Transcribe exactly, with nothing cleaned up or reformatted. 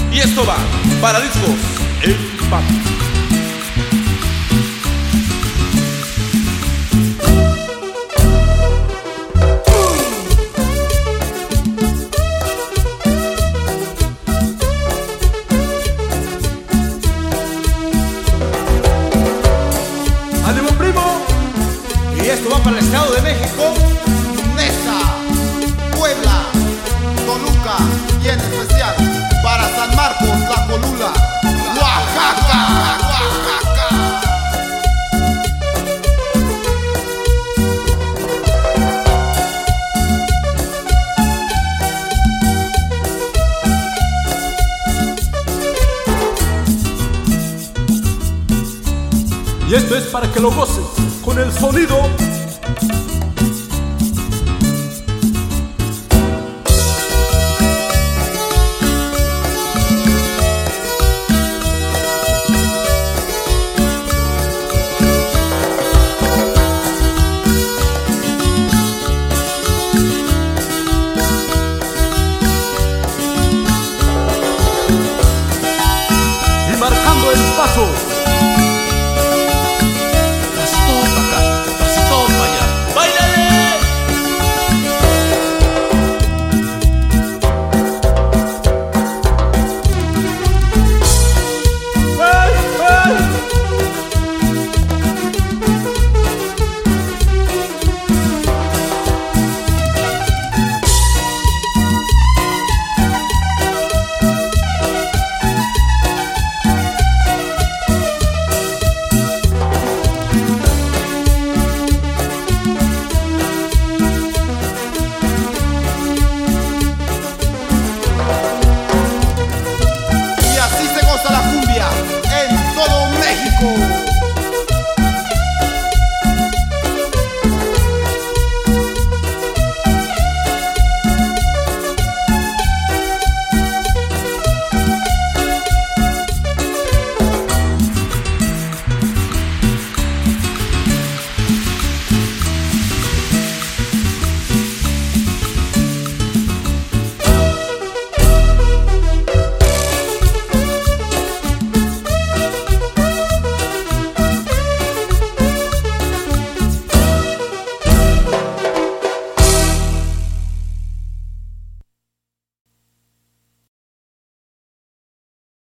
Y esto va para discos El Patio. ¡Ánimo, primo! Y esto va para el Estado de México, Nesa, Puebla, Toluca y en especial para San Marcos, La Colula, Oaxaca, Oaxaca. y esto es para que lo goces con el sonido